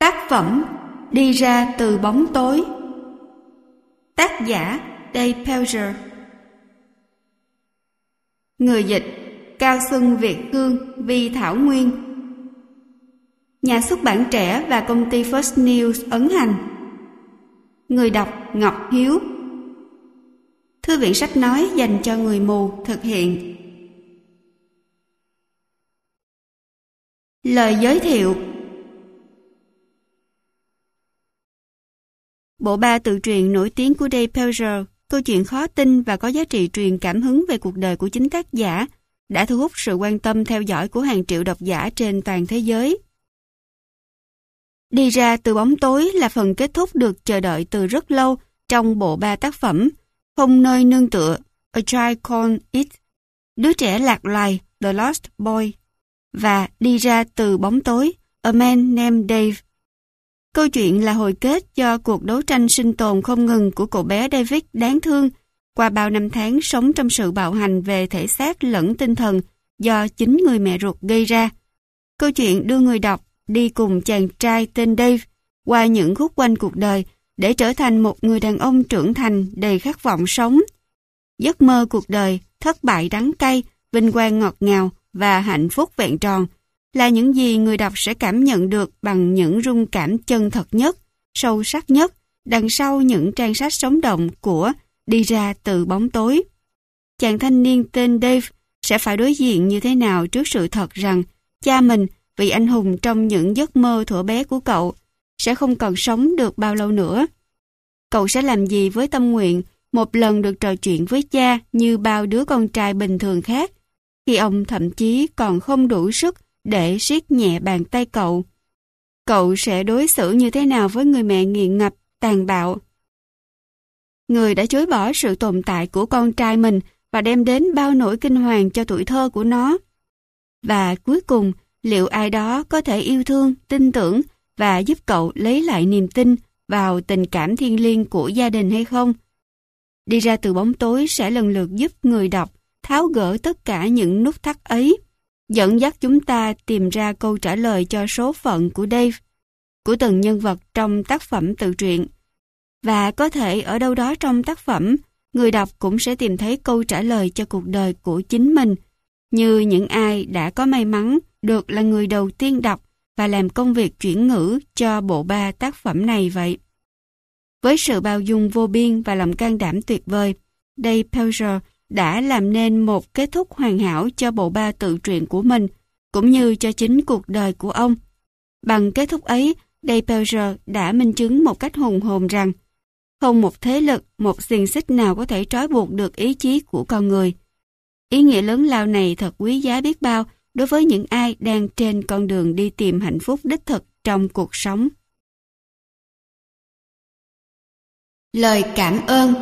Tác phẩm Đi ra từ bóng tối. Tác giả Dave Pelger. Người dịch Cao Xuân Việt Hương, Vi Thảo Nguyên. Nhà xuất bản Trẻ và công ty First News ấn hành. Người đọc Ngọc Hiếu. Thư viện sách nói dành cho người mù thực hiện. Lời giới thiệu. Bộ ba tự truyện nổi tiếng của Dave Pelger, câu chuyện khó tin và có giá trị truyền cảm hứng về cuộc đời của chính tác giả, đã thu hút sự quan tâm theo dõi của hàng triệu độc giả trên toàn thế giới. Đi ra từ bóng tối là phần kết thúc được chờ đợi từ rất lâu trong bộ ba tác phẩm Không nơi nương tựa, A Child Called It, Đứa trẻ lạc loài, The Lost Boy, và Đi ra từ bóng tối, A Man Named Dave. Câu chuyện là hồi kết do cuộc đấu tranh sinh tồn không ngừng của cậu bé David đáng thương qua bao năm tháng sống trong sự bạo hành về thể xác lẫn tinh thần do chính người mẹ ruột gây ra. Câu chuyện đưa người đọc đi cùng chàng trai tên Dave qua những khúc quanh cuộc đời để trở thành một người đàn ông trưởng thành đầy khát vọng sống. Giấc mơ cuộc đời, thất bại đắng cay, vinh quang ngọt ngào và hạnh phúc vẹn tròn là những gì người đọc sẽ cảm nhận được bằng những rung cảm chân thật nhất, sâu sắc nhất đằng sau những trang sách sống động của Đi ra từ bóng tối. Chàng thanh niên tên Dave sẽ phải đối diện như thế nào trước sự thật rằng cha mình, vị anh hùng trong những giấc mơ thuở bé của cậu, sẽ không còn sống được bao lâu nữa. Cậu sẽ làm gì với tâm nguyện một lần được trò chuyện với cha như bao đứa con trai bình thường khác, khi ông thậm chí còn không đủ sức để siết nhẹ bàn tay cậu? Cậu sẽ đối xử như thế nào với người mẹ nghiện ngập, tàn bạo, người đã chối bỏ sự tồn tại của con trai mình và đem đến bao nỗi kinh hoàng cho tuổi thơ của nó? Và cuối cùng, liệu ai đó có thể yêu thương, tin tưởng và giúp cậu lấy lại niềm tin vào tình cảm thiêng liêng của gia đình hay không? Đi ra từ bóng tối sẽ lần lượt giúp người đọc tháo gỡ tất cả những nút thắt ấy, dẫn dắt chúng ta tìm ra câu trả lời cho số phận của Dave, của từng nhân vật trong tác phẩm tự truyện. Và có thể ở đâu đó trong tác phẩm, người đọc cũng sẽ tìm thấy câu trả lời cho cuộc đời của chính mình, như những ai đã có may mắn được là người đầu tiên đọc và làm công việc chuyển ngữ cho bộ ba tác phẩm này vậy. Với sự bao dung vô biên và lòng can đảm tuyệt vời, Dave Pelger đã làm nên một kết thúc hoàn hảo cho bộ ba tự truyện của mình, cũng như cho chính cuộc đời của ông. Bằng kết thúc ấy, Dave Pelger đã minh chứng một cách hùng hồn rằng không một thế lực, một xiềng xích nào có thể trói buộc được ý chí của con người. Ý nghĩa lớn lao này thật quý giá biết bao đối với những ai đang trên con đường đi tìm hạnh phúc đích thực trong cuộc sống. Lời cảm ơn.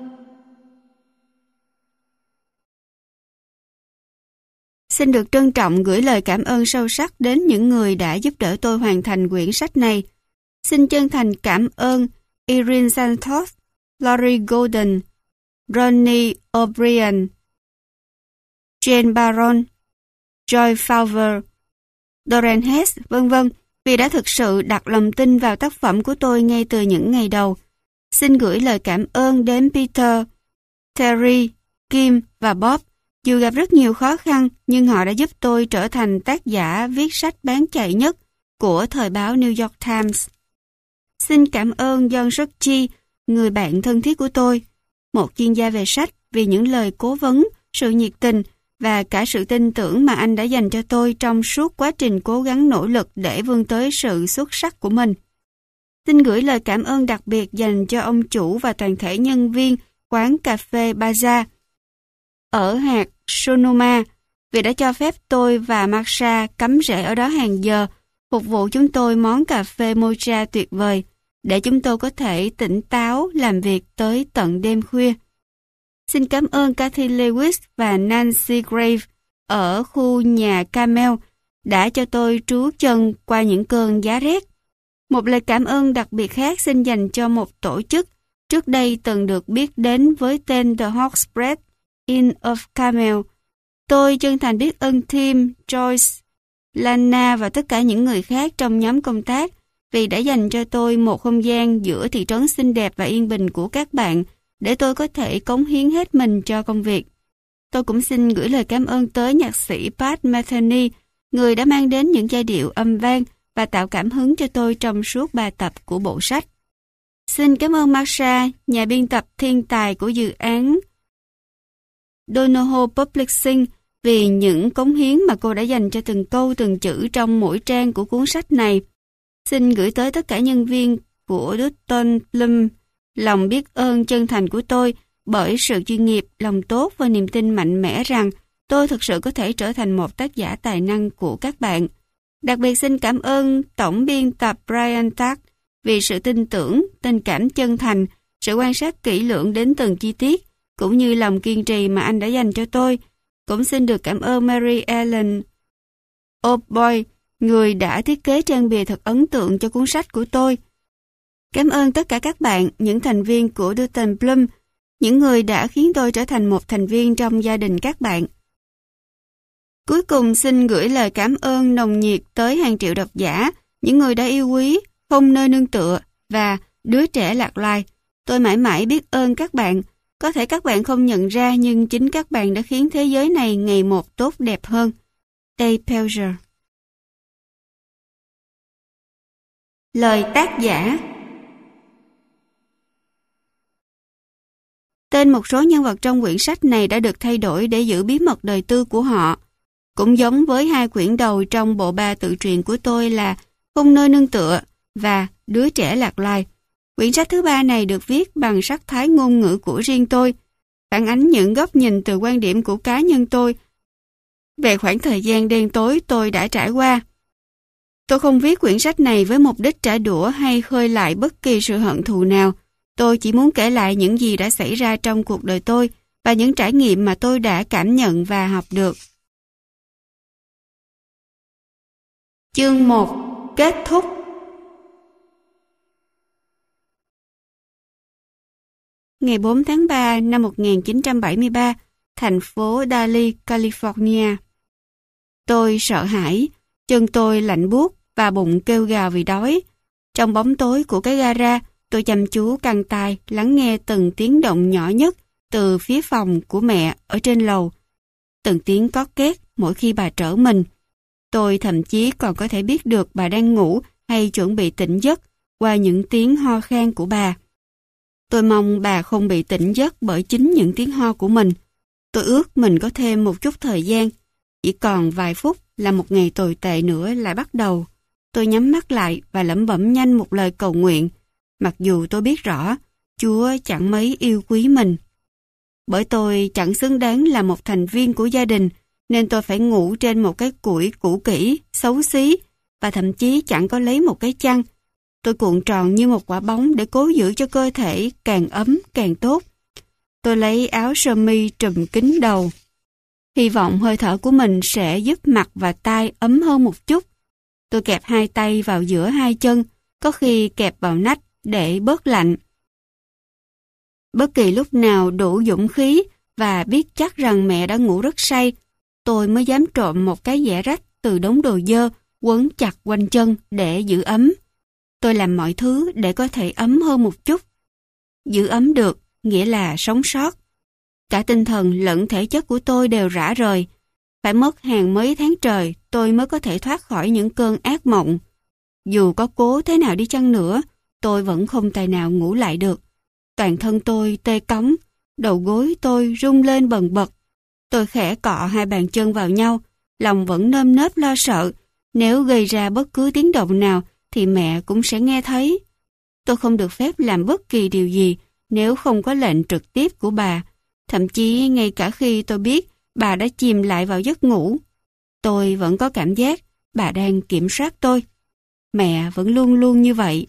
Xin được trân trọng gửi lời cảm ơn sâu sắc đến những người đã giúp đỡ tôi hoàn thành quyển sách này. Xin chân thành cảm ơn Irene Santos, Lori Golden, Ronnie O'Brien, Jane Baron, Joy Fowler, Doran Hess, v.v. vì đã thực sự đặt lòng tin vào tác phẩm của tôi ngay từ những ngày đầu. Xin gửi lời cảm ơn đến Peter, Terry, Kim và Bob. Dù gặp rất nhiều khó khăn, nhưng họ đã giúp tôi trở thành tác giả viết sách bán chạy nhất của thời báo New York Times. Xin cảm ơn John Sokchi, người bạn thân thiết của tôi, một chuyên gia về sách, vì những lời cố vấn, sự nhiệt tình và cả sự tin tưởng mà anh đã dành cho tôi trong suốt quá trình cố gắng nỗ lực để vươn tới sự xuất sắc của mình. Xin gửi lời cảm ơn đặc biệt dành cho ông chủ và toàn thể nhân viên quán cà phê Baza ở hạt Sonoma vì đã cho phép tôi và Marsha cắm rễ ở đó hàng giờ, phục vụ chúng tôi món cà phê mocha tuyệt vời để chúng tôi có thể tỉnh táo làm việc tới tận đêm khuya. Xin cảm ơn Kathy Lewis và Nancy Grave ở khu nhà Camel đã cho tôi trú chân qua những cơn giá rét. Một lời cảm ơn đặc biệt khác xin dành cho một tổ chức trước đây từng được biết đến với tên The Hawks Bread Inn of Camel. Tôi chân thành biết ơn Tim, Joyce, Lana và tất cả những người khác trong nhóm công tác vì đã dành cho tôi một không gian giữa thị trấn xinh đẹp và yên bình của các bạn để tôi có thể cống hiến hết mình cho công việc. Tôi cũng xin gửi lời cảm ơn tới nhạc sĩ Pat Metheny, người đã mang đến những giai điệu âm vang và tạo cảm hứng cho tôi trong suốt 3 tập của bộ sách. Xin cảm ơn Marsha, nhà biên tập thiên tài của dự án Donoho Publishing, vì những cống hiến mà cô đã dành cho từng câu từng chữ trong mỗi trang của cuốn sách này. Xin gửi tới tất cả nhân viên của Dutton Plum lòng biết ơn chân thành của tôi bởi sự chuyên nghiệp, lòng tốt và niềm tin mạnh mẽ rằng tôi thực sự có thể trở thành một tác giả tài năng của các bạn. Đặc biệt xin cảm ơn tổng biên tập Brian Tack vì sự tin tưởng, tình cảm chân thành, sự quan sát kỹ lưỡng đến từng chi tiết, cũng như lòng kiên trì mà anh đã dành cho tôi. Cũng xin được cảm ơn Mary Ellen O'Boy, người đã thiết kế trang bìa thật ấn tượng cho cuốn sách của tôi. Cảm ơn tất cả các bạn, những thành viên của Dutton Plum, những người đã khiến tôi trở thành một thành viên trong gia đình các bạn. Cuối cùng xin gửi lời cảm ơn nồng nhiệt tới hàng triệu độc giả, những người đã yêu quý, Không nơi nương tựa và Đứa trẻ lạc loài. Tôi mãi mãi biết ơn các bạn. Có thể các bạn không nhận ra nhưng chính các bạn đã khiến thế giới này ngày một tốt đẹp hơn. Dave Pelger. Lời tác giả. Tên một số nhân vật trong quyển sách này đã được thay đổi để giữ bí mật đời tư của họ. Cũng giống với 2 quyển đầu trong bộ 3 tự truyện của tôi là Không nơi nương tựa và Đứa trẻ lạc loài. Quyển sách thứ 3 này được viết bằng sắc thái ngôn ngữ của riêng tôi, phản ánh những góc nhìn từ quan điểm của cá nhân tôi về khoảng thời gian đen tối tôi đã trải qua. Tôi không viết quyển sách này với mục đích trả đũa hay khơi lại bất kỳ sự hận thù nào. Tôi chỉ muốn kể lại những gì đã xảy ra trong cuộc đời tôi và những trải nghiệm mà tôi đã cảm nhận và học được. Chương 1. Kết thúc. Ngày 4 tháng 3 năm 1973, thành phố Daly, California. Tôi sợ hãi, chân tôi lạnh buốt và bụng kêu gào vì đói. Trong bóng tối của cái gara, tôi chăm chú căng tai lắng nghe từng tiếng động nhỏ nhất từ phía phòng của mẹ ở trên lầu. Từng tiếng cót két mỗi khi bà trở mình. Tôi thậm chí còn có thể biết được bà đang ngủ hay chuẩn bị tỉnh giấc qua những tiếng ho khan của bà. Tôi mong bà không bị tỉnh giấc bởi chính những tiếng ho của mình. Tôi ước mình có thêm một chút thời gian. Chỉ còn vài phút là một ngày tồi tệ nữa lại bắt đầu. Tôi nhắm mắt lại và lẩm bẩm nhanh một lời cầu nguyện, mặc dù tôi biết rõ Chúa chẳng mấy yêu quý mình. Bởi tôi chẳng xứng đáng là một thành viên của gia đình, nên tôi phải ngủ trên một cái củi cũ kỹ, xấu xí, và thậm chí chẳng có lấy một cái chăn. Tôi cuộn tròn như một quả bóng để cố giữ cho cơ thể càng ấm càng tốt. Tôi lấy áo sơ mi trùm kín đầu, hy vọng hơi thở của mình sẽ giúp mặt và tai ấm hơn một chút. Tôi kẹp 2 tay vào giữa 2 chân, có khi kẹp vào nách để bớt lạnh. Bất kỳ lúc nào đủ dũng khí và biết chắc rằng mẹ đã ngủ rất say, tôi mới dám trộm một cái dẻ rách từ đống đồ dơ quấn chặt quanh chân để giữ ấm. Tôi làm mọi thứ để có thể ấm hơn một chút. Giữ ấm được nghĩa là sống sót. Cả tinh thần lẫn thể chất của tôi đều rã rời. Phải mất hàng mấy tháng trời tôi mới có thể thoát khỏi những cơn ác mộng. Dù có cố thế nào đi chăng nữa, tôi vẫn không tài nào ngủ lại được. Toàn thân tôi tê cóng, đầu gối tôi rung lên bần bật. Tôi khẽ cọ 2 bàn chân vào nhau, lòng vẫn nơm nớp lo sợ. Nếu gây ra bất cứ tiếng động nào thì mẹ cũng sẽ nghe thấy. Tôi không được phép làm bất kỳ điều gì nếu không có lệnh trực tiếp của bà. Thậm chí ngay cả khi tôi biết bà đã chìm lại vào giấc ngủ, tôi vẫn có cảm giác bà đang kiểm soát tôi. Mẹ vẫn luôn luôn như vậy.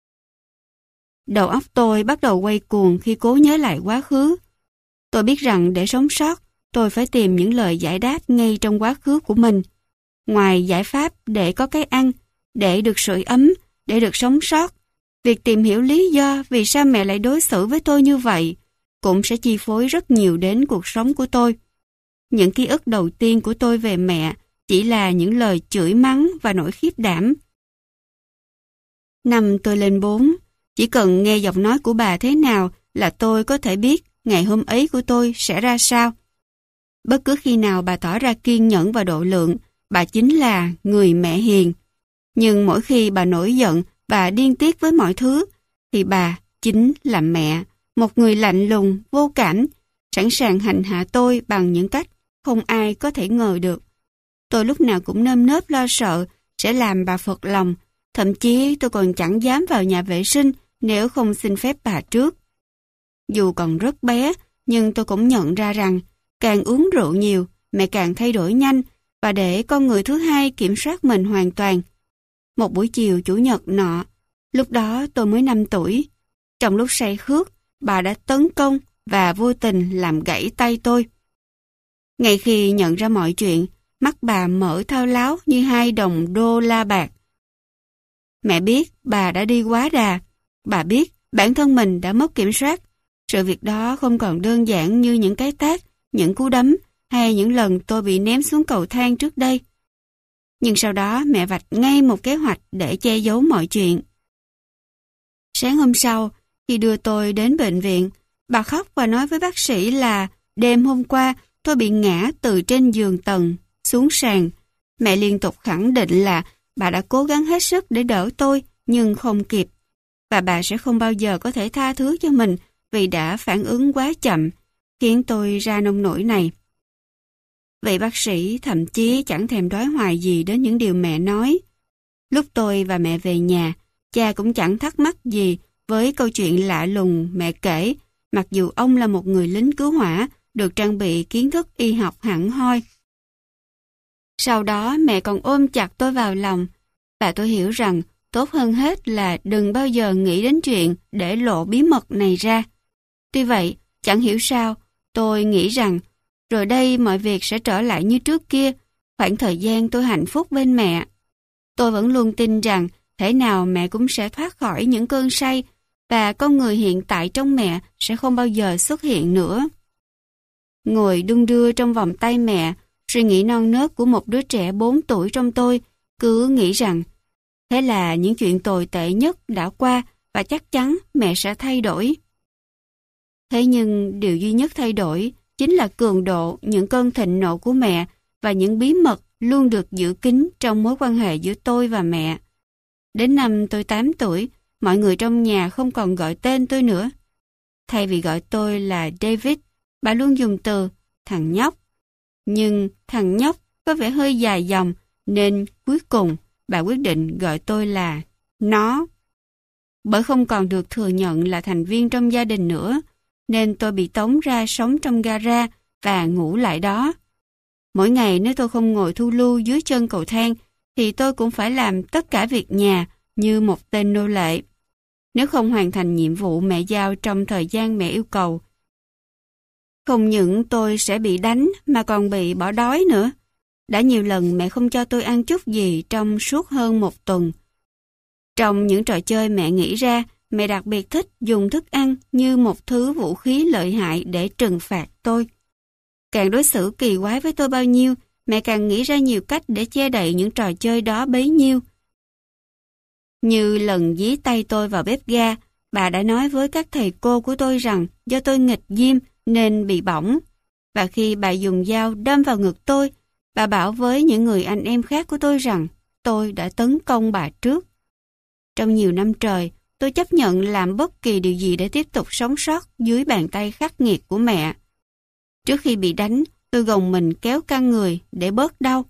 Đầu óc tôi bắt đầu quay cuồng khi cố nhớ lại quá khứ. Tôi biết rằng để sống sót, tôi phải tìm những lời giải đáp ngay trong quá khứ của mình. Ngoài giải pháp để có cái ăn, để được sưởi ấm, để được sống sót, việc tìm hiểu lý do vì sao mẹ lại đối xử với tôi như vậy cũng sẽ chi phối rất nhiều đến cuộc sống của tôi. Những ký ức đầu tiên của tôi về mẹ chỉ là những lời chửi mắng và nỗi khiếp đảm. Năm tôi lên 4, chỉ cần nghe giọng nói của bà thế nào là tôi có thể biết ngày hôm ấy của tôi sẽ ra sao. Bất cứ khi nào bà tỏ ra kiên nhẫn và độ lượng, bà chính là người mẹ hiền. Nhưng mỗi khi bà nổi giận và điên tiết với mọi thứ, thì bà chính là mẹ, một người lạnh lùng, vô cảm, sẵn sàng hành hạ tôi bằng những cách không ai có thể ngờ được. Tôi lúc nào cũng nơm nớp lo sợ sẽ làm bà phật lòng, thậm chí tôi còn chẳng dám vào nhà vệ sinh nếu không xin phép bà trước. Dù còn rất bé, nhưng tôi cũng nhận ra rằng càng uống rượu nhiều, mẹ càng thay đổi nhanh và để con người thứ hai kiểm soát mình hoàn toàn. Một buổi chiều chủ nhật nọ, lúc đó tôi mới 5 tuổi. Trong lúc say khước, bà đã tấn công và vô tình làm gãy tay tôi. Ngay khi nhận ra mọi chuyện, mắt bà mở thao láo như 2 đồng đô la bạc. Mẹ biết bà đã đi quá đà. Bà biết bản thân mình đã mất kiểm soát. Sự việc đó không còn đơn giản như những cái tát, những cú đấm hay những lần tôi bị ném xuống cầu thang trước đây. Nhưng sau đó mẹ vạch ngay một kế hoạch để che giấu mọi chuyện. Sáng hôm sau, khi đưa tôi đến bệnh viện, bà khóc và nói với bác sĩ là đêm hôm qua tôi bị ngã từ trên giường tầng xuống sàn. Mẹ liên tục khẳng định là bà đã cố gắng hết sức để đỡ tôi nhưng không kịp. Và bà sẽ không bao giờ có thể tha thứ cho mình vì đã phản ứng quá chậm, khiến tôi ra nông nỗi này. Vị bác sĩ thậm chí chẳng thèm đoái hoài gì đến những điều mẹ nói. Lúc tôi và mẹ về nhà, cha cũng chẳng thắc mắc gì với câu chuyện lạ lùng mẹ kể, mặc dù ông là một người lính cứu hỏa, được trang bị kiến thức y học hẳn hoi. Sau đó mẹ còn ôm chặt tôi vào lòng, và tôi hiểu rằng tốt hơn hết là đừng bao giờ nghĩ đến chuyện để lộ bí mật này ra. Tuy vậy, chẳng hiểu sao, tôi nghĩ rằng rồi đây mọi việc sẽ trở lại như trước kia, khoảng thời gian tôi hạnh phúc bên mẹ. Tôi vẫn luôn tin rằng thể nào mẹ cũng sẽ thoát khỏi những cơn say và con người hiện tại trong mẹ sẽ không bao giờ xuất hiện nữa. Ngồi đung đưa trong vòng tay mẹ, suy nghĩ non nớt của một đứa trẻ 4 tuổi trong tôi cứ nghĩ rằng thế là những chuyện tồi tệ nhất đã qua và chắc chắn mẹ sẽ thay đổi. Thế nhưng điều duy nhất thay đổi chính là cường độ những cơn thịnh nộ của mẹ và những bí mật luôn được giữ kín trong mối quan hệ giữa tôi và mẹ. Đến năm tôi 8 tuổi, mọi người trong nhà không còn gọi tên tôi nữa. Thay vì gọi tôi là David, bà luôn dùng từ thằng nhóc. Nhưng thằng nhóc có vẻ hơi dài dòng nên cuối cùng bà quyết định gọi tôi là nó. Bởi không còn được thừa nhận là thành viên trong gia đình nữa, nên tôi bị tống ra sống trong gara và ngủ lại đó. Mỗi ngày nếu tôi không ngồi thu lưu dưới chân cầu thang, thì tôi cũng phải làm tất cả việc nhà như một tên nô lệ. Nếu không hoàn thành nhiệm vụ mẹ giao trong thời gian mẹ yêu cầu, không những tôi sẽ bị đánh mà còn bị bỏ đói nữa. Đã nhiều lần mẹ không cho tôi ăn chút gì trong suốt hơn 1 tuần. Trong những trò chơi mẹ nghĩ ra, mẹ đặc biệt thích dùng thức ăn như một thứ vũ khí lợi hại để trừng phạt tôi. Càng đối xử kỳ quái với tôi bao nhiêu, mẹ càng nghĩ ra nhiều cách để che đậy những trò chơi đó bấy nhiêu. Như lần dí tay tôi vào bếp ga, bà đã nói với các thầy cô của tôi rằng do tôi nghịch diêm nên bị bỏng. Và khi bà dùng dao đâm vào ngực tôi, bà bảo với những người anh em khác của tôi rằng tôi đã tấn công bà trước. Trong nhiều năm trời, tôi chấp nhận làm bất kỳ điều gì để tiếp tục sống sót dưới bàn tay khắc nghiệt của mẹ. Trước khi bị đánh, tôi gồng mình kéo căng người để bớt đau.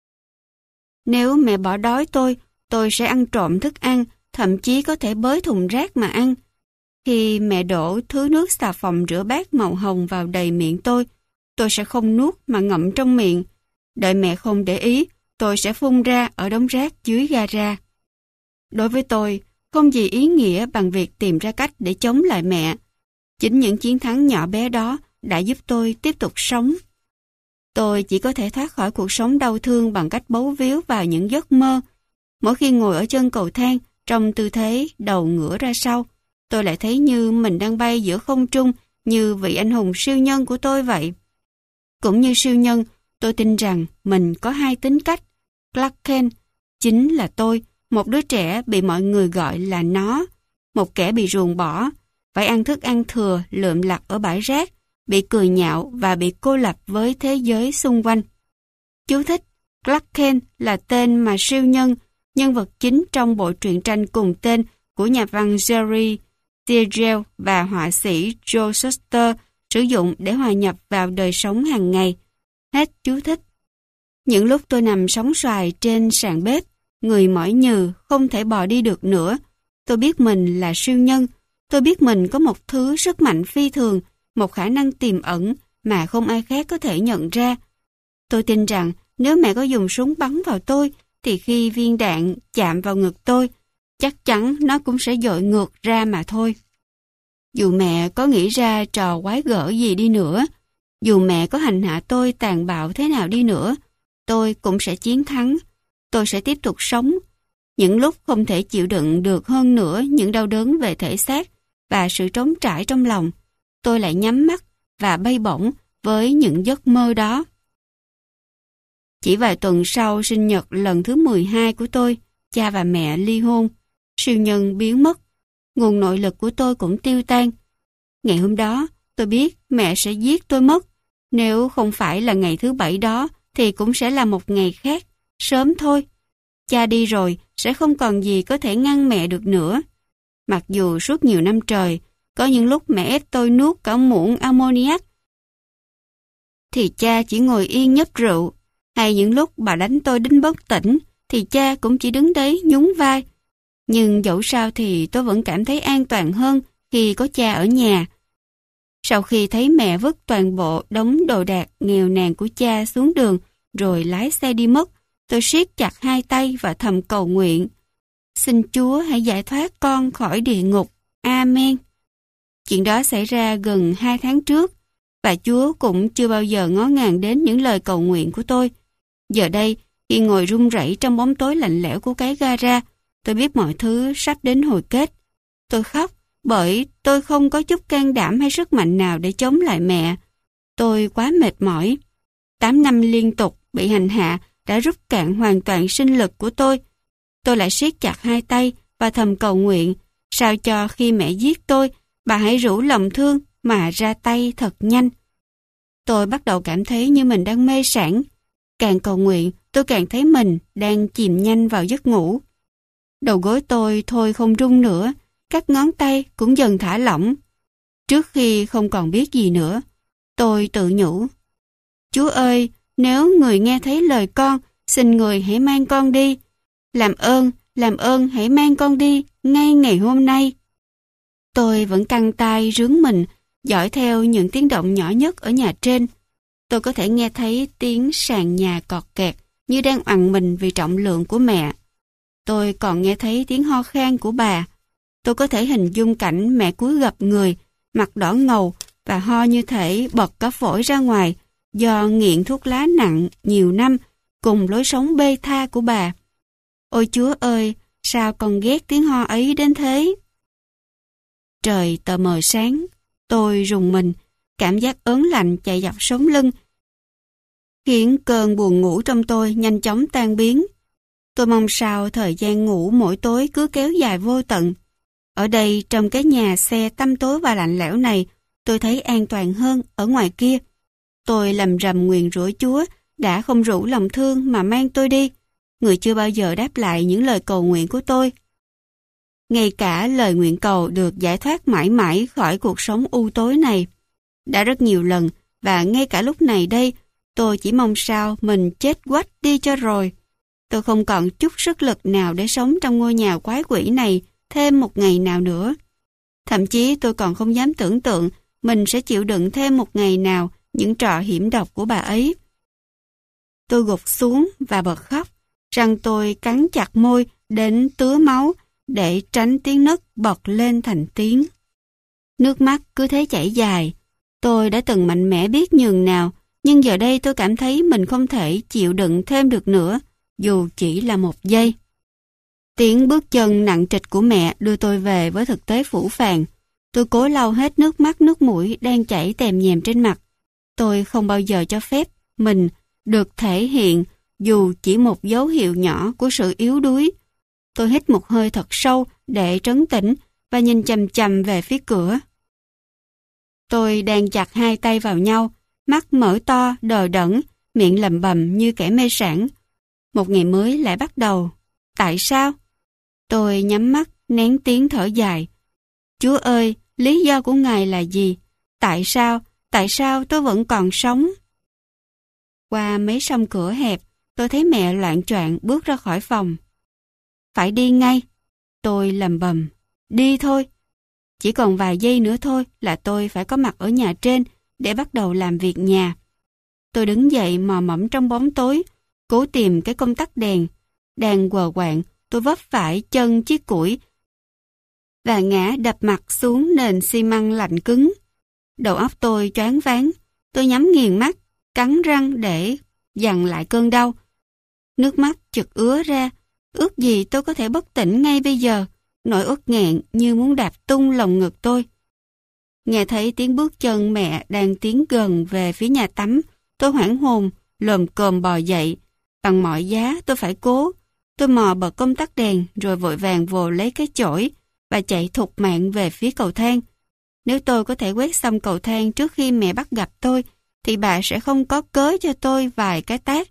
Nếu mẹ bỏ đói tôi sẽ ăn trộm thức ăn, thậm chí có thể bới thùng rác mà ăn. Khi mẹ đổ thứ nước xà phòng rửa bát màu hồng vào đầy miệng tôi sẽ không nuốt mà ngậm trong miệng. Đợi mẹ không để ý, tôi sẽ phun ra ở đống rác dưới gara. Đối với tôi, không gì ý nghĩa bằng việc tìm ra cách để chống lại mẹ. Chính những chiến thắng nhỏ bé đó đã giúp tôi tiếp tục sống. Tôi chỉ có thể thoát khỏi cuộc sống đau thương bằng cách bấu víu vào những giấc mơ. Mỗi khi ngồi ở chân cầu thang, trong tư thế đầu ngửa ra sau, tôi lại thấy như mình đang bay giữa không trung như vị anh hùng siêu nhân của tôi vậy. Cũng như siêu nhân, tôi tin rằng mình có 2 tính cách. Clark Kent chính là tôi, một đứa trẻ bị mọi người gọi là nó, một kẻ bị ruồng bỏ, phải ăn thức ăn thừa lượm lặt ở bãi rác, bị cười nhạo và bị cô lập với thế giới xung quanh. Chú thích: Clark Kent là tên mà siêu nhân, nhân vật chính trong bộ truyện tranh cùng tên của nhà văn Jerry Siegel và họa sĩ Joe Shuster sử dụng để hòa nhập vào đời sống hàng ngày. Hết chú thích. Những lúc tôi nằm sóng xoài trên sàn bếp, người mỏi nhừ, không thể bò đi được nữa, tôi biết mình là siêu nhân. Tôi biết mình có một thứ sức mạnh phi thường, một khả năng tiềm ẩn mà không ai khác có thể nhận ra. Tôi tin rằng nếu mẹ có dùng súng bắn vào tôi, thì khi viên đạn chạm vào ngực tôi, chắc chắn nó cũng sẽ dội ngược ra mà thôi. Dù mẹ có nghĩ ra trò quái gở gì đi nữa, dù mẹ có hành hạ tôi tàn bạo thế nào đi nữa, tôi cũng sẽ chiến thắng. Tôi sẽ tiếp tục sống. Những lúc không thể chịu đựng được hơn nữa những đau đớn về thể xác và sự trống trải trong lòng, tôi lại nhắm mắt và bay bổng với những giấc mơ đó. Chỉ vài tuần sau sinh nhật lần thứ 12 của tôi, cha và mẹ ly hôn. Siêu nhân biến mất. Nguồn nội lực của tôi cũng tiêu tan. Ngày hôm đó, tôi biết mẹ sẽ giết tôi mất. Nếu không phải là ngày thứ 7 đó, thì cũng sẽ là một ngày khác, sớm thôi. Cha đi rồi, sẽ không còn gì có thể ngăn mẹ được nữa. Mặc dù suốt nhiều năm trời, có những lúc mẹ ép tôi nuốt cả muỗng ammoniac, thì cha chỉ ngồi yên nhấp rượu. Hay những lúc bà đánh tôi đến bất tỉnh, thì cha cũng chỉ đứng đấy nhún vai. Nhưng dẫu sao thì tôi vẫn cảm thấy an toàn hơn khi có cha ở nhà. Sau khi thấy mẹ vứt toàn bộ đống đồ đạc nghèo nàn của cha xuống đường rồi lái xe đi mất, tôi siết chặt hai tay và thầm cầu nguyện: xin Chúa hãy giải thoát con khỏi địa ngục. Amen. Chuyện đó xảy ra gần 2 tháng trước, và Chúa cũng chưa bao giờ ngó ngàng đến những lời cầu nguyện của tôi. Giờ đây, khi ngồi run rẩy trong bóng tối lạnh lẽo của cái gara, tôi biết mọi thứ sắp đến hồi kết. Tôi khóc bởi tôi không có chút can đảm hay sức mạnh nào để chống lại mẹ. Tôi quá mệt mỏi. 8 năm liên tục bị hành hạ đã rút cạn hoàn toàn sinh lực của tôi. Tôi lại siết chặt hai tay và thầm cầu nguyện, sao cho khi mẹ giết tôi, bà hãy rủ lòng thương mà ra tay thật nhanh. Tôi bắt đầu cảm thấy như mình đang mê sảng. Càng cầu nguyện, tôi càng thấy mình đang chìm nhanh vào giấc ngủ. Đầu gối tôi thôi không rung nữa, các ngón tay cũng dần thả lỏng. Trước khi không còn biết gì nữa, tôi tự nhủ: Chúa ơi, nếu người nghe thấy lời con, xin người hãy mang con đi. Làm ơn hãy mang con đi ngay ngày hôm nay. Tôi vẫn căng tay rướn mình, dõi theo những tiếng động nhỏ nhất ở nhà trên. Tôi có thể nghe thấy tiếng sàn nhà cọt kẹt như đang oằn mình vì trọng lượng của mẹ. Tôi còn nghe thấy tiếng ho khan của bà. Tôi có thể hình dung cảnh mẹ cúi gập người, mặt đỏ ngầu và ho như thể bật cả phổi ra ngoài do nghiện thuốc lá nặng nhiều năm cùng lối sống bê tha của bà. Ôi Chúa ơi, sao con ghét tiếng ho ấy đến thế? Trời tờ mờ sáng, tôi rùng mình, cảm giác ớn lạnh chạy dọc sống lưng, khiến cơn buồn ngủ trong tôi nhanh chóng tan biến. Tôi mong sao thời gian ngủ mỗi tối cứ kéo dài vô tận. Ở đây, trong cái nhà xe tăm tối và lạnh lẽo này, tôi thấy an toàn hơn ở ngoài kia. Tôi lầm rầm nguyền rủa Chúa đã không rủ lòng thương mà mang tôi đi. Người chưa bao giờ đáp lại những lời cầu nguyện của tôi. Ngay cả lời nguyện cầu được giải thoát mãi mãi khỏi cuộc sống u tối này. Đã rất nhiều lần, và ngay cả lúc này đây, tôi chỉ mong sao mình chết quách đi cho rồi. Tôi không còn chút sức lực nào để sống trong ngôi nhà quái quỷ này thêm một ngày nào nữa. Thậm chí tôi còn không dám tưởng tượng mình sẽ chịu đựng thêm một ngày nào những trò hiểm độc của bà ấy. Tôi gục xuống và bật khóc, răng tôi cắn chặt môi đến tứa máu để tránh tiếng nấc bật lên thành tiếng. Nước mắt cứ thế chảy dài. Tôi đã từng mạnh mẽ biết nhường nào, nhưng giờ đây tôi cảm thấy mình không thể chịu đựng thêm được nữa, dù chỉ là một giây. Tiếng bước chân nặng trịch của mẹ đưa tôi về với thực tế phũ phàng. Tôi cố lau hết nước mắt nước mũi đang chảy tèm nhèm trên mặt. Tôi không bao giờ cho phép mình được thể hiện dù chỉ một dấu hiệu nhỏ của sự yếu đuối. Tôi hít một hơi thật sâu để trấn tĩnh và nhìn chằm chằm về phía cửa. Tôi đang chặt hai tay vào nhau, mắt mở to, đờ đẫn, miệng lẩm bẩm như kẻ mê sảng. Một ngày mới lại bắt đầu. Tại sao? Tôi nhắm mắt, nén tiếng thở dài. Chúa ơi, lý do của Ngài là gì? Tại sao? Tại sao tôi vẫn còn sống? Qua mấy song cửa hẹp, tôi thấy mẹ loạng choạng bước ra khỏi phòng. Phải đi ngay. Tôi lầm bầm. Đi thôi. Chỉ còn vài giây nữa thôi là tôi phải có mặt ở nhà trên để bắt đầu làm việc nhà. Tôi đứng dậy mò mẫm trong bóng tối, cố tìm cái công tắc đèn. Đang quờ quạng, tôi vấp phải chân chiếc củi và ngã đập mặt xuống nền xi măng lạnh cứng. Đầu óc tôi choáng váng, tôi nhắm nghiền mắt, cắn răng để dằn lại cơn đau. Nước mắt chực ứa ra, ước gì tôi có thể bất tỉnh ngay bây giờ, nỗi uất nghẹn như muốn đạp tung lồng ngực tôi. Nghe thấy tiếng bước chân mẹ đang tiến gần về phía nhà tắm, tôi hoảng hồn, lồm cồm bò dậy. Bằng mọi giá tôi phải cố. Tôi mò bật công tắc đèn rồi vội vàng vồ lấy cái chổi và chạy thục mạng về phía cầu thang. Nếu tôi có thể quét xong cầu thang trước khi mẹ bắt gặp tôi, thì bà sẽ không có cớ cho tôi vài cái tát.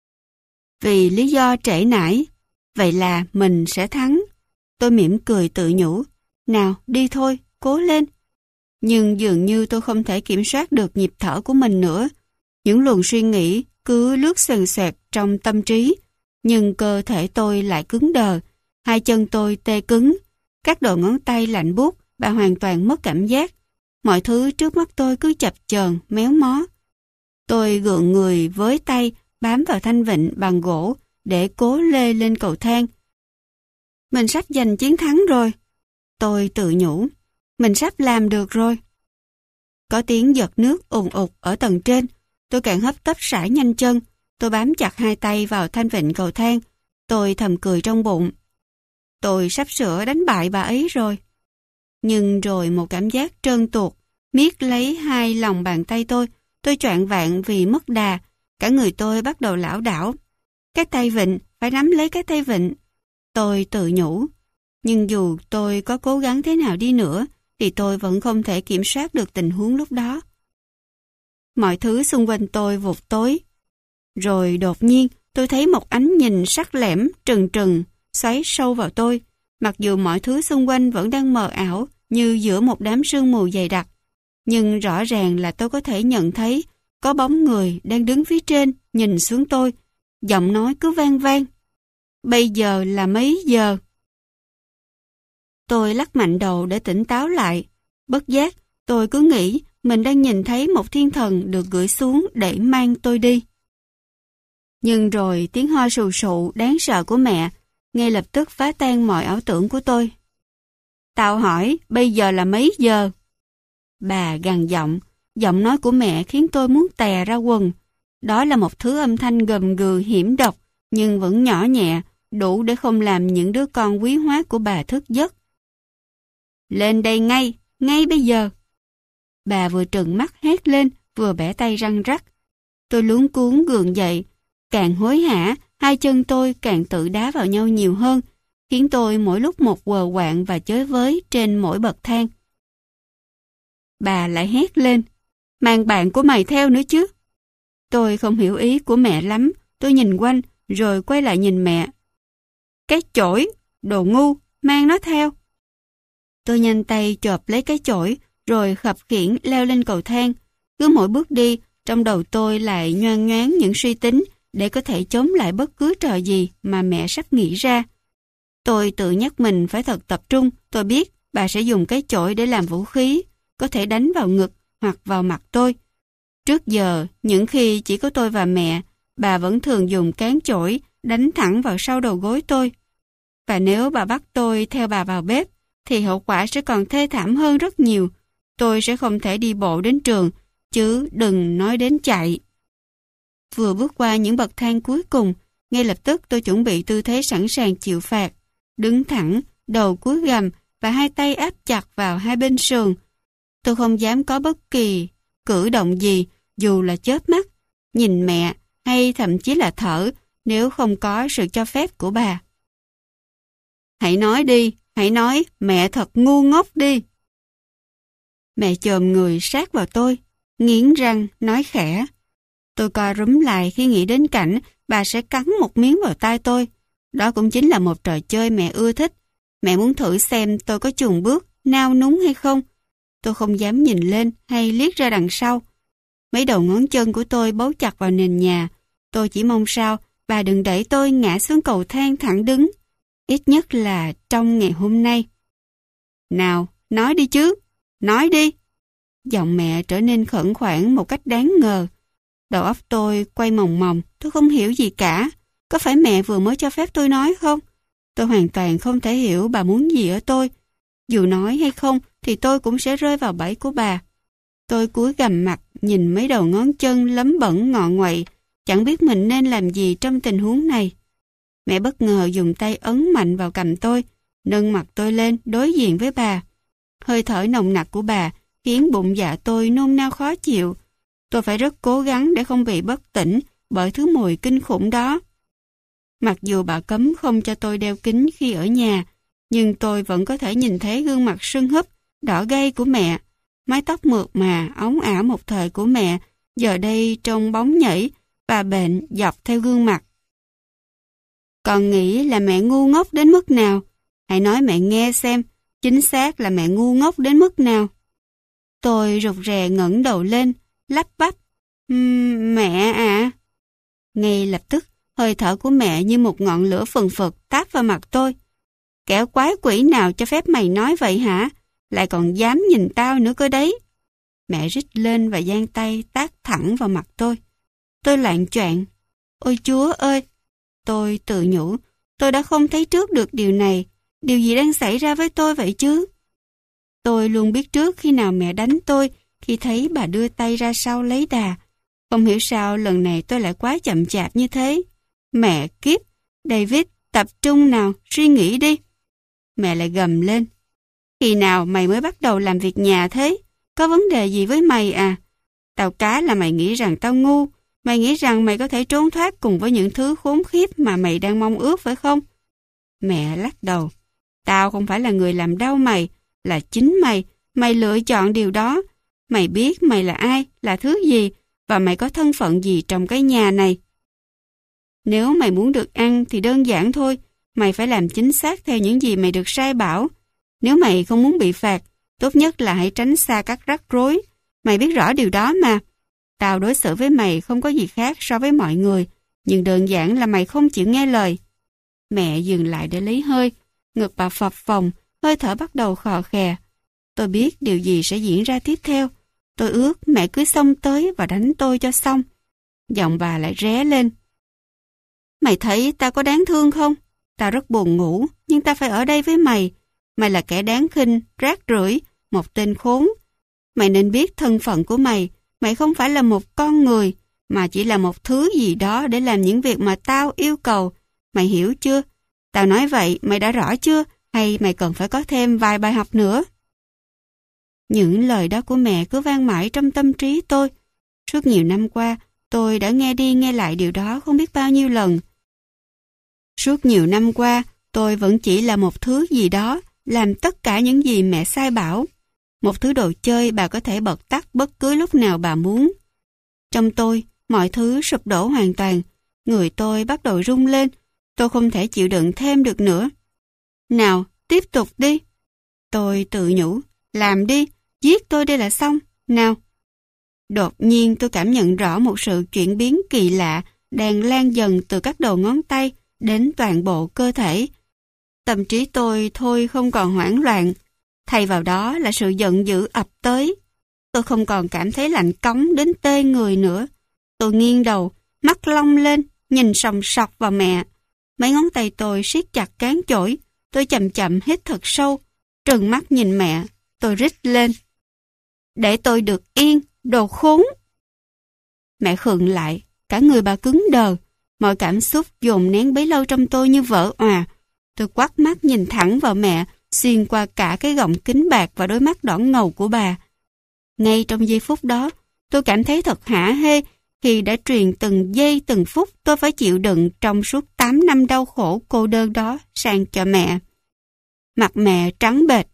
Vì lý do trễ nải, vậy là mình sẽ thắng. Tôi mỉm cười tự nhủ, nào đi thôi, cố lên. Nhưng dường như tôi không thể kiểm soát được nhịp thở của mình nữa. Những luồng suy nghĩ cứ lướt xoèn xoẹt trong tâm trí, nhưng cơ thể tôi lại cứng đờ, hai chân tôi tê cứng, các đầu ngón tay lạnh buốt và hoàn toàn mất cảm giác. Mọi thứ trước mắt tôi cứ chập chờn, méo mó. Tôi gượng người với tay bám vào thanh vịn bằng gỗ để cố lê lên cầu thang. Mình sắp giành chiến thắng rồi. Tôi tự nhủ, mình sắp làm được rồi. Có tiếng giọt nước ùn ụt ở tầng trên. Tôi càng hấp tấp sải nhanh chân. Tôi bám chặt hai tay vào thanh vịn cầu thang. Tôi thầm cười trong bụng. Tôi sắp sửa đánh bại bà ấy rồi. Nhưng rồi một cảm giác trơn tuột miết lấy hai lòng bàn tay tôi. Tôi choạng vạng vì mất đà. Cả người tôi bắt đầu lảo đảo. Cái tay vịn, phải nắm lấy cái tay vịn. Tôi tự nhủ. Nhưng dù tôi có cố gắng thế nào đi nữa, thì tôi vẫn không thể kiểm soát được tình huống lúc đó. Mọi thứ xung quanh tôi vụt tối. Rồi đột nhiên, tôi thấy một ánh nhìn sắc lẻm, trừng trừng, xoáy sâu vào tôi. Mặc dù mọi thứ xung quanh vẫn đang mờ ảo, như giữa một đám sương mù dày đặc. Nhưng rõ ràng là tôi có thể nhận thấy có bóng người đang đứng phía trên, nhìn xuống tôi. Giọng nói cứ vang vang. Bây giờ là mấy giờ? Tôi lắc mạnh đầu để tỉnh táo lại. Bất giác, tôi cứ nghĩ mình đang nhìn thấy một thiên thần được gửi xuống để mang tôi đi. Nhưng rồi tiếng ho sù sụ đáng sợ của mẹ ngay lập tức phá tan mọi ảo tưởng của tôi. Tao hỏi, bây giờ là mấy giờ? Bà gằn giọng, giọng nói của mẹ khiến tôi muốn tè ra quần. Đó là một thứ âm thanh gầm gừ hiểm độc, nhưng vẫn nhỏ nhẹ, đủ để không làm những đứa con quý hóa của bà thức giấc. Lên đây ngay, ngay bây giờ. Bà vừa trừng mắt hét lên, vừa bẻ tay răng rắc. Tôi luống cuống gượng dậy, càng hối hả, hai chân tôi càng tự đá vào nhau nhiều hơn, khiến tôi mỗi lúc một quờ quạng và chới với trên mỗi bậc thang. Bà lại hét lên, mang bạn của mày theo nữa chứ. Tôi không hiểu ý của mẹ lắm, tôi nhìn quanh, rồi quay lại nhìn mẹ. Cái chổi, đồ ngu, mang nó theo. Tôi nhanh tay chộp lấy cái chổi, rồi khập khiễng leo lên cầu thang. Cứ mỗi bước đi, trong đầu tôi lại nhoang nhoáng những suy tính để có thể chống lại bất cứ trò gì mà mẹ sắp nghĩ ra. Tôi tự nhắc mình phải thật tập trung. Tôi biết bà sẽ dùng cái chổi để làm vũ khí, có thể đánh vào ngực hoặc vào mặt tôi. Trước giờ, những khi chỉ có tôi và mẹ, bà vẫn thường dùng cán chổi đánh thẳng vào sau đầu gối tôi. Và nếu bà bắt tôi theo bà vào bếp, thì hậu quả sẽ còn thê thảm hơn rất nhiều. Tôi sẽ không thể đi bộ đến trường, chứ đừng nói đến chạy. Vừa bước qua những bậc thang cuối cùng, ngay lập tức tôi chuẩn bị tư thế sẵn sàng chịu phạt. Đứng thẳng, đầu cúi gằm và hai tay áp chặt vào hai bên sườn. Tôi không dám có bất kỳ cử động gì, dù là chớp mắt, nhìn mẹ hay thậm chí là thở, nếu không có sự cho phép của bà. Hãy nói đi, hãy nói, mẹ thật ngu ngốc đi. Mẹ chồm người sát vào tôi, nghiến răng, nói khẽ. Tôi co rúm lại khi nghĩ đến cảnh bà sẽ cắn một miếng vào tai tôi. Đó cũng chính là một trò chơi mẹ ưa thích. Mẹ muốn thử xem tôi có chùn bước, nao núng hay không. Tôi không dám nhìn lên hay liếc ra đằng sau. Mấy đầu ngón chân của tôi bấu chặt vào nền nhà. Tôi chỉ mong sao bà đừng đẩy tôi ngã xuống cầu thang thẳng đứng. Ít nhất là trong ngày hôm nay. Nào, nói đi chứ. Nói đi. Giọng mẹ trở nên khẩn khoản một cách đáng ngờ. Đầu óc tôi quay mòng mòng. Tôi không hiểu gì cả. Có phải mẹ vừa mới cho phép tôi nói không? Tôi hoàn toàn không thể hiểu bà muốn gì ở tôi. Dù nói hay không thì tôi cũng sẽ rơi vào bẫy của bà. Tôi cúi gằm mặt nhìn mấy đầu ngón chân lấm bẩn ngọ nguậy, chẳng biết mình nên làm gì trong tình huống này. Mẹ bất ngờ dùng tay ấn mạnh vào cằm tôi, nâng mặt tôi lên đối diện với bà. Hơi thở nồng nặc của bà khiến bụng dạ tôi nôn nao khó chịu. Tôi phải rất cố gắng để không bị bất tỉnh bởi thứ mùi kinh khủng đó. Mặc dù bà cấm không cho tôi đeo kính khi ở nhà, nhưng tôi vẫn có thể nhìn thấy gương mặt sưng húp, đỏ gay của mẹ. Mái tóc mượt mà, óng ả một thời của mẹ, giờ đây trông bóng nhảy và bệnh dọc theo gương mặt. Còn nghĩ là mẹ ngu ngốc đến mức nào? Hãy nói mẹ nghe xem, chính xác là mẹ ngu ngốc đến mức nào? Tôi rụt rè ngẩng đầu lên, lắp bắp. Mẹ à? Ngay lập tức, hơi thở của mẹ như một ngọn lửa phừng phực táp vào mặt tôi. Kẻo quái quỷ nào cho phép mày nói vậy hả? Lại còn dám nhìn tao nữa cơ đấy. Mẹ rít lên và giang tay tát thẳng vào mặt tôi. Tôi loạng choạng. Ôi Chúa ơi! Tôi tự nhủ, tôi đã không thấy trước được điều này. Điều gì đang xảy ra với tôi vậy chứ? Tôi luôn biết trước khi nào mẹ đánh tôi khi thấy bà đưa tay ra sau lấy đà. Không hiểu sao lần này tôi lại quá chậm chạp như thế. Mẹ kiếp! David, tập trung nào, suy nghĩ đi. Mẹ lại gầm lên. Khi nào mày mới bắt đầu làm việc nhà thế? Có vấn đề gì với mày à? Tao cá là mày nghĩ rằng tao ngu. Mày nghĩ rằng mày có thể trốn thoát cùng với những thứ khốn khiếp mà mày đang mong ước phải không? Mẹ lắc đầu. Tao không phải là người làm đau mày, là chính mày. Mày lựa chọn điều đó. Mày biết mày là ai, là thứ gì, và mày có thân phận gì trong cái nhà này. Nếu mày muốn được ăn thì đơn giản thôi. Mày phải làm chính xác theo những gì mày được sai bảo. Nếu mày không muốn bị phạt, tốt nhất là hãy tránh xa các rắc rối. Mày biết rõ điều đó mà. Tao đối xử với mày không có gì khác so với mọi người, nhưng đơn giản là mày không chịu nghe lời. Mẹ dừng lại để lấy hơi, ngực bà phập phồng, hơi thở bắt đầu khò khè. Tôi biết điều gì sẽ diễn ra tiếp theo. Tôi ước mẹ cứ xông tới và đánh tôi cho xong. Giọng bà lại ré lên. Mày thấy tao có đáng thương không? Tao rất buồn ngủ, nhưng tao phải ở đây với mày. Mày là kẻ đáng khinh, rác rưởi, một tên khốn. Mày nên biết thân phận của mày. Mày không phải là một con người, mà chỉ là một thứ gì đó để làm những việc mà tao yêu cầu. Mày hiểu chưa? Tao nói vậy, mày đã rõ chưa? Hay mày cần phải có thêm vài bài học nữa? Những lời đó của mẹ cứ vang mãi trong tâm trí tôi. Suốt nhiều năm qua, tôi đã nghe đi nghe lại điều đó không biết bao nhiêu lần. Suốt nhiều năm qua, tôi vẫn chỉ là một thứ gì đó, làm tất cả những gì mẹ sai bảo. Một thứ đồ chơi bà có thể bật tắt bất cứ lúc nào bà muốn. Trong tôi, mọi thứ sụp đổ hoàn toàn. Người tôi bắt đầu rung lên. Tôi không thể chịu đựng thêm được nữa. Nào, tiếp tục đi. Tôi tự nhủ. Làm đi, giết tôi đây là xong. Nào. Đột nhiên tôi cảm nhận rõ một sự chuyển biến kỳ lạ đang lan dần từ các đầu ngón tay đến toàn bộ cơ thể. Tâm trí tôi thôi không còn hoảng loạn. Thay vào đó là sự giận dữ ập tới. Tôi không còn cảm thấy lạnh cóng đến tê người nữa. Tôi nghiêng đầu, mắt long lên, nhìn sòng sọc vào mẹ. Mấy ngón tay tôi siết chặt cán chổi. Tôi chậm chậm hít thật sâu, trừng mắt nhìn mẹ. Tôi rít lên. Để tôi được yên, đồ khốn! Mẹ khựng lại, cả người bà cứng đờ. Mọi cảm xúc dồn nén bấy lâu trong tôi như vỡ òa. Tôi quắt mắt nhìn thẳng vào mẹ, xuyên qua cả cái gọng kính bạc và đôi mắt đỏ ngầu của bà. Ngay trong giây phút đó, tôi cảm thấy thật hả hê khi đã truyền từng giây từng phút tôi phải chịu đựng trong suốt 8 năm đau khổ cô đơn đó sang cho mẹ. Mặt mẹ trắng bệch.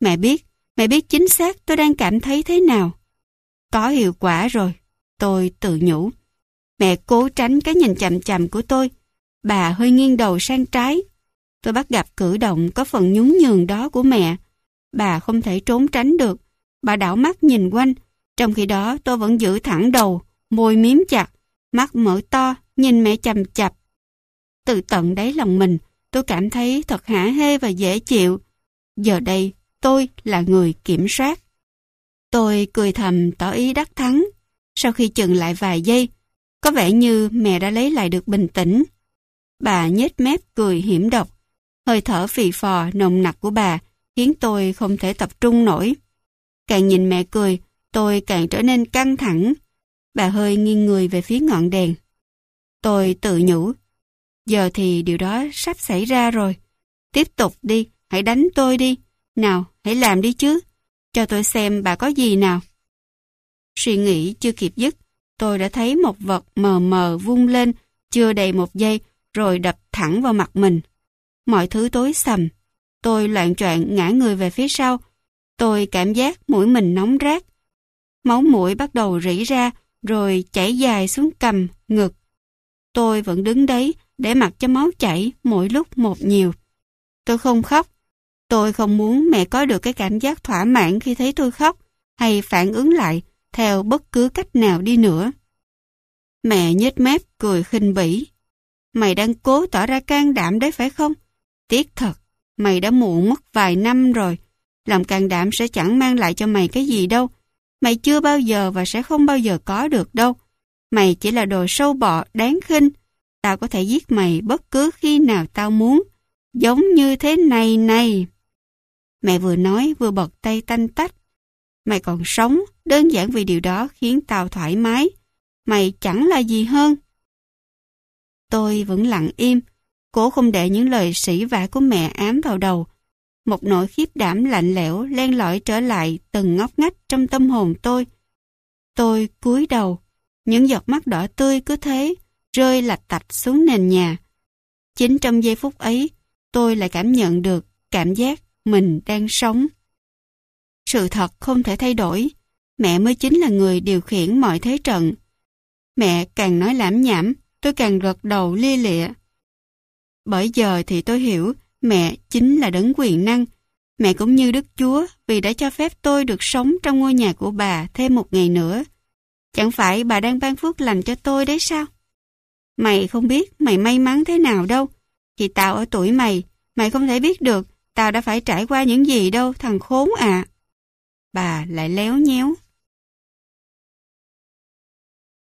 Mẹ biết chính xác tôi đang cảm thấy thế nào. Có hiệu quả rồi, tôi tự nhủ. Mẹ cố tránh cái nhìn chằm chằm của tôi. Bà hơi nghiêng đầu sang trái. Tôi bắt gặp cử động có phần nhún nhường đó của mẹ. Bà không thể trốn tránh được. Bà đảo mắt nhìn quanh. Trong khi đó tôi vẫn giữ thẳng đầu, môi miếm chặt, mắt mở to, nhìn mẹ chằm chằm. Từ tận đáy lòng mình, tôi cảm thấy thật hả hê và dễ chịu. Giờ đây, tôi là người kiểm soát. Tôi cười thầm tỏ ý đắc thắng. Sau khi chừng lại vài giây, có vẻ như mẹ đã lấy lại được bình tĩnh. Bà nhếch mép cười hiểm độc. Hơi thở phì phò nồng nặc của bà khiến tôi không thể tập trung nổi. Càng nhìn mẹ cười, tôi càng trở nên căng thẳng. Bà hơi nghiêng người về phía ngọn đèn. Tôi tự nhủ, giờ thì điều đó sắp xảy ra rồi. Tiếp tục đi, hãy đánh tôi đi. Nào, hãy làm đi chứ. Cho tôi xem bà có gì nào. Suy nghĩ chưa kịp dứt, tôi đã thấy một vật mờ mờ vung lên chưa đầy một giây rồi đập thẳng vào mặt mình. Mọi thứ tối sầm. Tôi loạng choạng ngã người về phía sau. Tôi cảm giác mũi mình nóng rát. Máu mũi bắt đầu rỉ ra rồi chảy dài xuống cằm, ngực. Tôi vẫn đứng đấy để mặc cho máu chảy mỗi lúc một nhiều. Tôi không khóc. Tôi không muốn mẹ có được cái cảm giác thỏa mãn khi thấy tôi khóc hay phản ứng lại theo bất cứ cách nào đi nữa. Mẹ nhếch mép cười khinh bỉ. Mày đang cố tỏ ra can đảm đấy phải không? Tiếc thật, mày đã muộn mất vài năm rồi. Lòng can đảm sẽ chẳng mang lại cho mày cái gì đâu. Mày chưa bao giờ và sẽ không bao giờ có được đâu. Mày chỉ là đồ sâu bọ đáng khinh. Tao có thể giết mày bất cứ khi nào tao muốn. Giống như thế này này. Mẹ vừa nói vừa bật tay tanh tách. Mày còn sống, đơn giản vì điều đó khiến tao thoải mái. Mày chẳng là gì hơn. Tôi vẫn lặng im, cố không để những lời sỉ vả của mẹ ám vào đầu. Một nỗi khiếp đảm lạnh lẽo len lỏi trở lại từng ngóc ngách trong tâm hồn tôi. Tôi cúi đầu, những giọt mắt đỏ tươi cứ thế rơi lạch tạch xuống nền nhà. Chính trong giây phút ấy, tôi lại cảm nhận được cảm giác mình đang sống. Sự thật không thể thay đổi, mẹ mới chính là người điều khiển mọi thế trận. Mẹ càng nói lảm nhảm, tôi càng gật đầu lia lịa. Bởi giờ thì tôi hiểu mẹ chính là đấng quyền năng. Mẹ cũng như Đức Chúa vì đã cho phép tôi được sống trong ngôi nhà của bà thêm một ngày nữa. Chẳng phải bà đang ban phước lành cho tôi đấy sao? Mày không biết mày may mắn thế nào đâu. Khi tao ở tuổi mày không thể biết được tao đã phải trải qua những gì đâu thằng khốn ạ. Bà lại léo nhéo.